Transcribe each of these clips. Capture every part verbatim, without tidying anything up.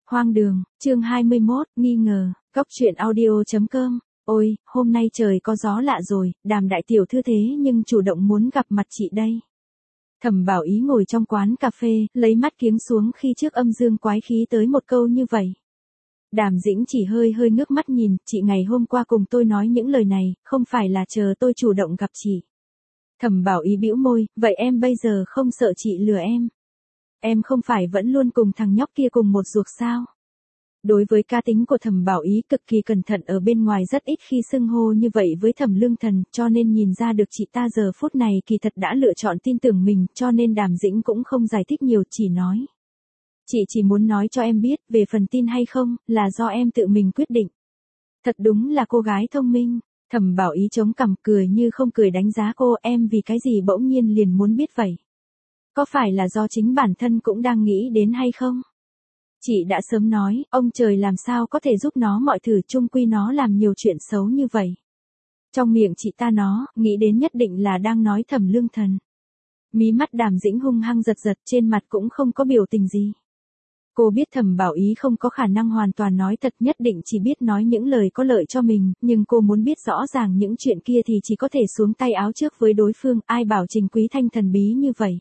Hoang đường, chương hai mươi mốt, nghi ngờ, Cóc truyện audio chấm com. Ôi, hôm nay trời có gió lạ rồi, Đàm đại tiểu thư thế nhưng chủ động muốn gặp mặt chị đây. Thẩm Bảo Ý ngồi trong quán cà phê, lấy mắt kiếng xuống khi trước âm dương quái khí tới một câu như vậy. Đàm Dĩnh chỉ hơi hơi ngước mắt nhìn, chị ngày hôm qua cùng tôi nói những lời này, không phải là chờ tôi chủ động gặp chị. Thẩm Bảo Ý bĩu môi, vậy em bây giờ không sợ chị lừa em? Em không phải vẫn luôn cùng thằng nhóc kia cùng một ruột sao? Đối với cá tính của Thẩm Bảo Ý cực kỳ cẩn thận, ở bên ngoài rất ít khi xưng hô như vậy với Thẩm Lương Thần, cho nên nhìn ra được chị ta giờ phút này kỳ thật đã lựa chọn tin tưởng mình, cho nên Đàm Dĩnh cũng không giải thích nhiều, chỉ nói. Chị chỉ muốn nói cho em biết, về phần tin hay không, là do em tự mình quyết định. Thật đúng là cô gái thông minh. Thẩm Bảo Ý chống cằm cười như không cười đánh giá cô, em vì cái gì bỗng nhiên liền muốn biết vậy? Có phải là do chính bản thân cũng đang nghĩ đến hay không? Chị đã sớm nói, ông trời làm sao có thể giúp nó mọi thử, chung quy nó làm nhiều chuyện xấu như vậy. Trong miệng chị ta nó, nghĩ đến nhất định là đang nói Thẩm Lương Thần. Mí mắt Đàm Dĩnh hung hăng giật giật, trên mặt cũng không có biểu tình gì. Cô biết Thẩm Bảo Ý không có khả năng hoàn toàn nói thật, nhất định chỉ biết nói những lời có lợi cho mình, nhưng cô muốn biết rõ ràng những chuyện kia thì chỉ có thể xuống tay áo trước với đối phương, ai bảo Trình Quý Thanh thần bí như vậy.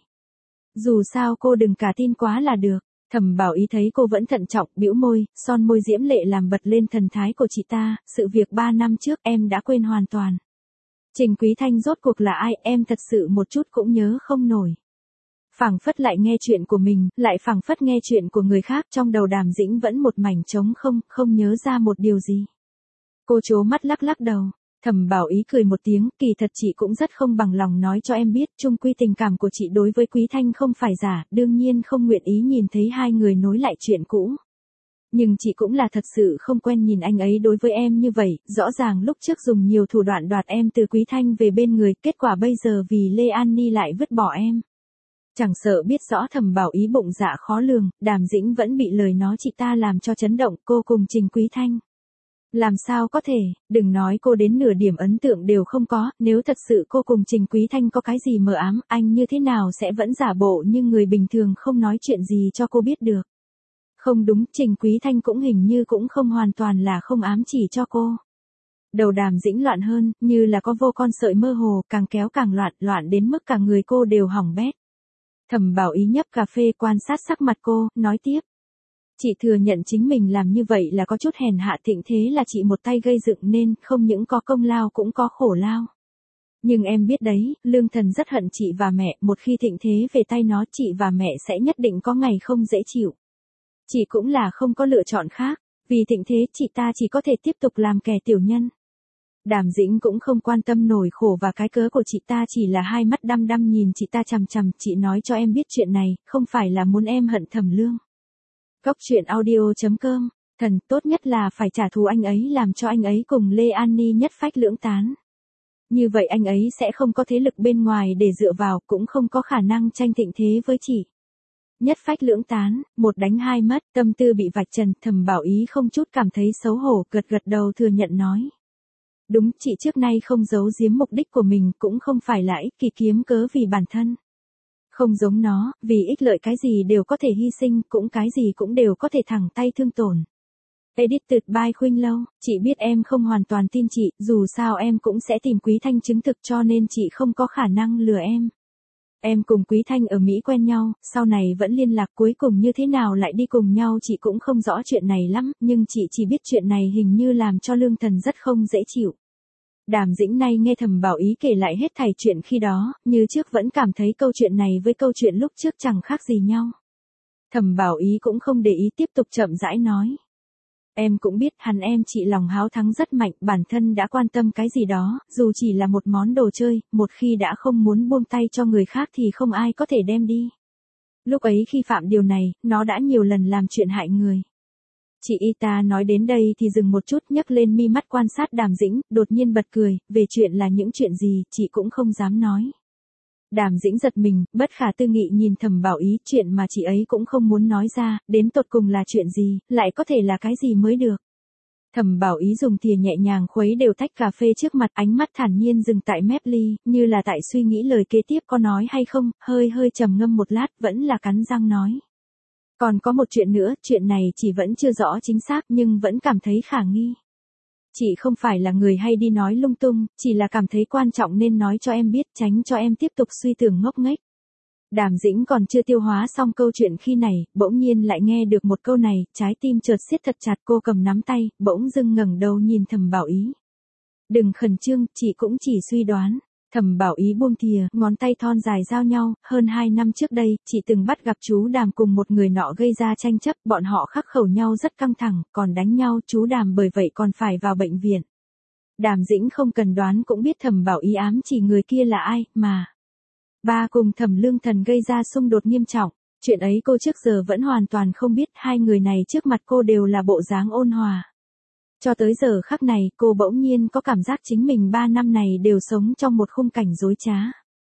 Dù sao cô đừng cả tin quá là được. Thẩm Bảo Ý thấy cô vẫn thận trọng, bĩu môi, son môi diễm lệ làm bật lên thần thái của chị ta, sự việc ba năm trước em đã quên hoàn toàn. Trình Quý Thanh rốt cuộc là ai, em thật sự một chút cũng nhớ không nổi. Phảng phất lại nghe chuyện của mình, lại phảng phất nghe chuyện của người khác, trong đầu Đàm Dĩnh vẫn một mảnh trống không, không nhớ ra một điều gì. Cô trố mắt lắc lắc đầu. Thẩm Bảo Ý cười một tiếng, kỳ thật chị cũng rất không bằng lòng nói cho em biết, chung quy tình cảm của chị đối với Quý Thanh không phải giả, đương nhiên không nguyện ý nhìn thấy hai người nối lại chuyện cũ. Nhưng chị cũng là thật sự không quen nhìn anh ấy đối với em như vậy, rõ ràng lúc trước dùng nhiều thủ đoạn đoạt em từ Quý Thanh về bên người, kết quả bây giờ vì Lê An Ni lại vứt bỏ em. Chẳng sợ biết rõ Thẩm Bảo Ý bụng dạ khó lường, Đàm Dĩnh vẫn bị lời nói chị ta làm cho chấn động, cô cùng Trình Quý Thanh. Làm sao có thể, đừng nói cô đến nửa điểm ấn tượng đều không có, nếu thật sự cô cùng Trình Quý Thanh có cái gì mờ ám, anh như thế nào sẽ vẫn giả bộ như người bình thường không nói chuyện gì cho cô biết được. Không đúng, Trình Quý Thanh cũng hình như cũng không hoàn toàn là không ám chỉ cho cô. Đầu Đàm Dĩnh loạn hơn, như là có vô con sợi mơ hồ, càng kéo càng loạn, loạn đến mức cả người cô đều hỏng bét. Thẩm Bảo Ý nhấp cà phê quan sát sắc mặt cô, nói tiếp. Chị thừa nhận chính mình làm như vậy là có chút hèn hạ, Thịnh Thế là chị một tay gây dựng nên, không những có công lao cũng có khổ lao. Nhưng em biết đấy, Lương Thần rất hận chị và mẹ, một khi Thịnh Thế về tay nó, chị và mẹ sẽ nhất định có ngày không dễ chịu. Chị cũng là không có lựa chọn khác, vì Thịnh Thế chị ta chỉ có thể tiếp tục làm kẻ tiểu nhân. Đàm Dĩnh cũng không quan tâm nổi khổ và cái cớ của chị ta, chỉ là hai mắt đăm đăm nhìn chị ta chằm chằm, chị nói cho em biết chuyện này, không phải là muốn em hận Thẩm Lương. Cóc truyện audio chấm com, thần, tốt nhất là phải trả thù anh ấy, làm cho anh ấy cùng Lê An Ni nhất phách lưỡng tán. Như vậy anh ấy sẽ không có thế lực bên ngoài để dựa vào, cũng không có khả năng tranh Thịnh Thế với chị. Nhất phách lưỡng tán, một đánh hai mất, tâm tư bị vạch trần, Thẩm Bảo Ý không chút cảm thấy xấu hổ, gật gật đầu thừa nhận nói. Đúng, chị trước nay không giấu giếm mục đích của mình, cũng không phải là ích kỷ kiếm cớ vì bản thân. Không giống nó, vì ích lợi cái gì đều có thể hy sinh, cũng cái gì cũng đều có thể thẳng tay thương tổn. Edited by Khuynh Lâu, chị biết em không hoàn toàn tin chị, dù sao em cũng sẽ tìm Quý Thanh chứng thực, cho nên chị không có khả năng lừa em. Em cùng Quý Thanh ở Mỹ quen nhau, sau này vẫn liên lạc, cuối cùng như thế nào lại đi cùng nhau chị cũng không rõ chuyện này lắm, nhưng chị chỉ biết chuyện này hình như làm cho Lương Thần rất không dễ chịu. Đàm Dĩnh nay nghe Thẩm Bảo Ý kể lại hết thảy chuyện khi đó, như trước vẫn cảm thấy câu chuyện này với câu chuyện lúc trước chẳng khác gì nhau. Thẩm Bảo Ý cũng không để ý, tiếp tục chậm rãi nói. Em cũng biết hắn em chị lòng háo thắng rất mạnh, bản thân đã quan tâm cái gì đó, dù chỉ là một món đồ chơi, một khi đã không muốn buông tay cho người khác thì không ai có thể đem đi. Lúc ấy khi phạm điều này, nó đã nhiều lần làm chuyện hại người. Chị y ta nói đến đây thì dừng một chút, nhấc lên mi mắt quan sát Đàm Dĩnh, đột nhiên bật cười, về chuyện là những chuyện gì, chị cũng không dám nói. Đàm Dĩnh giật mình, bất khả tư nghị nhìn Thẩm Bảo Ý, chuyện mà chị ấy cũng không muốn nói ra, đến tột cùng là chuyện gì, lại có thể là cái gì mới được. Thẩm Bảo Ý dùng thìa nhẹ nhàng khuấy đều tách cà phê trước mặt, ánh mắt thản nhiên dừng tại mép ly, như là tại suy nghĩ lời kế tiếp có nói hay không, hơi hơi trầm ngâm một lát, vẫn là cắn răng nói. Còn có một chuyện nữa, chuyện này chị vẫn chưa rõ chính xác nhưng vẫn cảm thấy khả nghi. Chị không phải là người hay đi nói lung tung, chỉ là cảm thấy quan trọng nên nói cho em biết tránh cho em tiếp tục suy tưởng ngốc nghếch. Đàm Dĩnh còn chưa tiêu hóa xong câu chuyện khi này, bỗng nhiên lại nghe được một câu này, trái tim chợt siết thật chặt, cô cầm nắm tay, bỗng dưng ngẩng đầu nhìn Thẩm Bảo Ý. Đừng khẩn trương, chị cũng chỉ suy đoán. Thẩm Bảo Ý buông thìa, ngón tay thon dài giao nhau, hơn hai năm trước đây, chị từng bắt gặp chú Đàm cùng một người nọ gây ra tranh chấp, bọn họ khắc khẩu nhau rất căng thẳng, còn đánh nhau, chú Đàm bởi vậy còn phải vào bệnh viện. Đàm Dĩnh không cần đoán cũng biết Thẩm Bảo Ý ám chỉ người kia là ai, mà. Ba cùng Thẩm Lương Thần gây ra xung đột nghiêm trọng, chuyện ấy cô trước giờ vẫn hoàn toàn không biết, hai người này trước mặt cô đều là bộ dáng ôn hòa. Cho tới giờ khắc này, cô bỗng nhiên có cảm giác chính mình ba năm này đều sống trong một khung cảnh dối trá.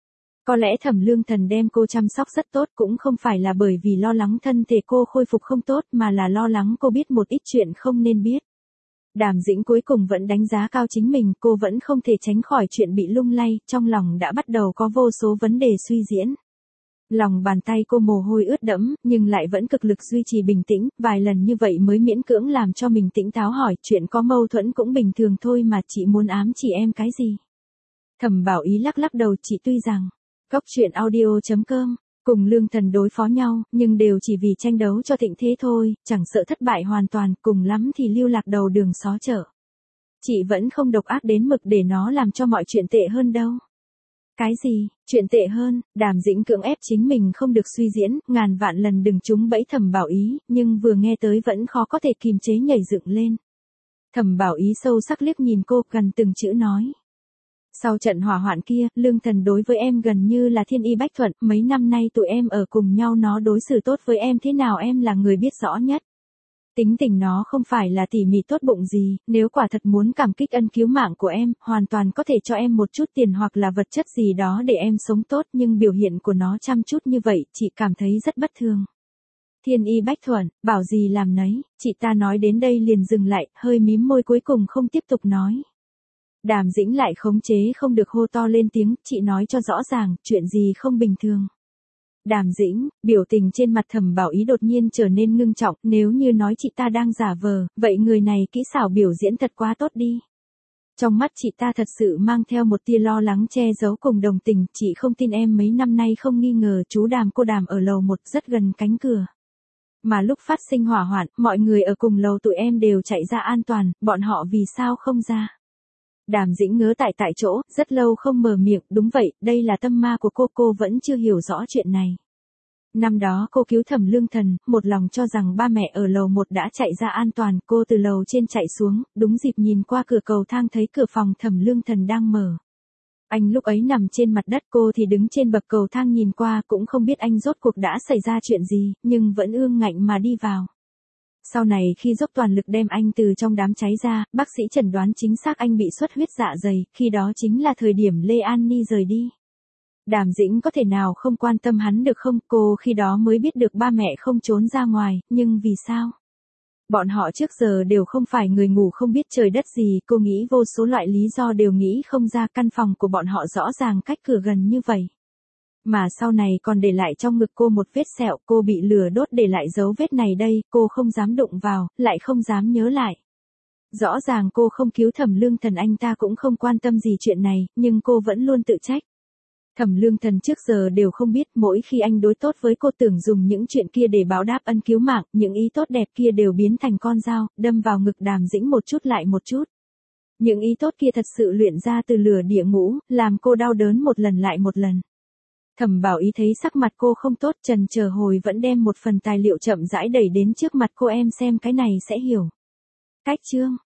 Có lẽ Thẩm Lương Thần đem cô chăm sóc rất tốt cũng không phải là bởi vì lo lắng thân thể cô khôi phục không tốt mà là lo lắng cô biết một ít chuyện không nên biết. Đàm Dĩnh cuối cùng vẫn đánh giá cao chính mình, cô vẫn không thể tránh khỏi chuyện bị lung lay, trong lòng đã bắt đầu có vô số vấn đề suy diễn. Lòng bàn tay cô mồ hôi ướt đẫm, nhưng lại vẫn cực lực duy trì bình tĩnh, vài lần như vậy mới miễn cưỡng làm cho mình tỉnh táo hỏi, chuyện có mâu thuẫn cũng bình thường thôi mà chị muốn ám chỉ em cái gì. Thẩm Bảo Ý lắc lắc đầu, chị tuy rằng, góc truyện audio chấm com, cùng Lương Thần đối phó nhau, nhưng đều chỉ vì tranh đấu cho thịnh thế thôi, chẳng sợ thất bại hoàn toàn, cùng lắm thì lưu lạc đầu đường xó chợ. Chị vẫn không độc ác đến mực để nó làm cho mọi chuyện tệ hơn đâu. Cái gì, chuyện tệ hơn, Đàm Dĩnh cưỡng ép chính mình không được suy diễn, ngàn vạn lần đừng trúng bẫy Thẩm Bảo Ý, nhưng vừa nghe tới vẫn khó có thể kìm chế nhảy dựng lên. Thẩm Bảo Ý sâu sắc liếc nhìn cô, gần từng chữ nói. Sau trận hỏa hoạn kia, Lương Thần đối với em gần như là thiên y bách thuận, mấy năm nay tụi em ở cùng nhau nó đối xử tốt với em thế nào em là người biết rõ nhất. Tính tình nó không phải là tỉ mỉ tốt bụng gì, nếu quả thật muốn cảm kích ân cứu mạng của em, hoàn toàn có thể cho em một chút tiền hoặc là vật chất gì đó để em sống tốt, nhưng biểu hiện của nó chăm chút như vậy, chị cảm thấy rất bất thường. Thiên y bách thuận, bảo gì làm nấy, chị ta nói đến đây liền dừng lại, hơi mím môi cuối cùng không tiếp tục nói. Đàm Dĩnh lại khống chế không được hô to lên tiếng, chị nói cho rõ ràng, chuyện gì không bình thường. Đàm Dĩnh, biểu tình trên mặt Thẩm Bảo Ý đột nhiên trở nên ngưng trọng, nếu như nói chị ta đang giả vờ, vậy người này kỹ xảo biểu diễn thật quá tốt đi. Trong mắt chị ta thật sự mang theo một tia lo lắng che giấu cùng đồng tình, chị không tin em mấy năm nay không nghi ngờ chú Đàm cô Đàm ở lầu một rất gần cánh cửa. Mà lúc phát sinh hỏa hoạn, mọi người ở cùng lầu tụi em đều chạy ra an toàn, bọn họ vì sao không ra. Đàm Dĩnh ngớ tại tại chỗ, rất lâu không mở miệng, đúng vậy, đây là tâm ma của cô, cô vẫn chưa hiểu rõ chuyện này. Năm đó cô cứu Thẩm Lương Thần, một lòng cho rằng ba mẹ ở lầu một đã chạy ra an toàn, cô từ lầu trên chạy xuống, đúng dịp nhìn qua cửa cầu thang thấy cửa phòng Thẩm Lương Thần đang mở. Anh lúc ấy nằm trên mặt đất, cô thì đứng trên bậc cầu thang nhìn qua, cũng không biết anh rốt cuộc đã xảy ra chuyện gì, nhưng vẫn ương ngạnh mà đi vào. Sau này khi dốc toàn lực đem anh từ trong đám cháy ra, bác sĩ chẩn đoán chính xác anh bị xuất huyết dạ dày, khi đó chính là thời điểm Lê An Ni rời đi. Đàm Dĩnh có thể nào không quan tâm hắn được không, cô khi đó mới biết được ba mẹ không trốn ra ngoài, nhưng vì sao? Bọn họ trước giờ đều không phải người ngủ không biết trời đất gì, cô nghĩ vô số loại lý do đều nghĩ không ra, căn phòng của bọn họ rõ ràng cách cửa gần như vậy. Mà sau này còn để lại trong ngực cô một vết sẹo, cô bị lửa đốt để lại dấu vết này đây, cô không dám đụng vào, lại không dám nhớ lại. Rõ ràng cô không cứu Thẩm Lương Thần, anh ta cũng không quan tâm gì chuyện này, nhưng cô vẫn luôn tự trách. Thẩm Lương Thần trước giờ đều không biết, mỗi khi anh đối tốt với cô tưởng dùng những chuyện kia để báo đáp ân cứu mạng, những ý tốt đẹp kia đều biến thành con dao, đâm vào ngực Đàm Dĩnh một chút lại một chút. Những ý tốt kia thật sự luyện ra từ lửa địa ngũ, làm cô đau đớn một lần lại một lần. Thẩm Bảo Ý thấy sắc mặt cô không tốt, trần chờ hồi vẫn đem một phần tài liệu chậm rãi đẩy đến trước mặt cô, em xem cái này sẽ hiểu. Cách chương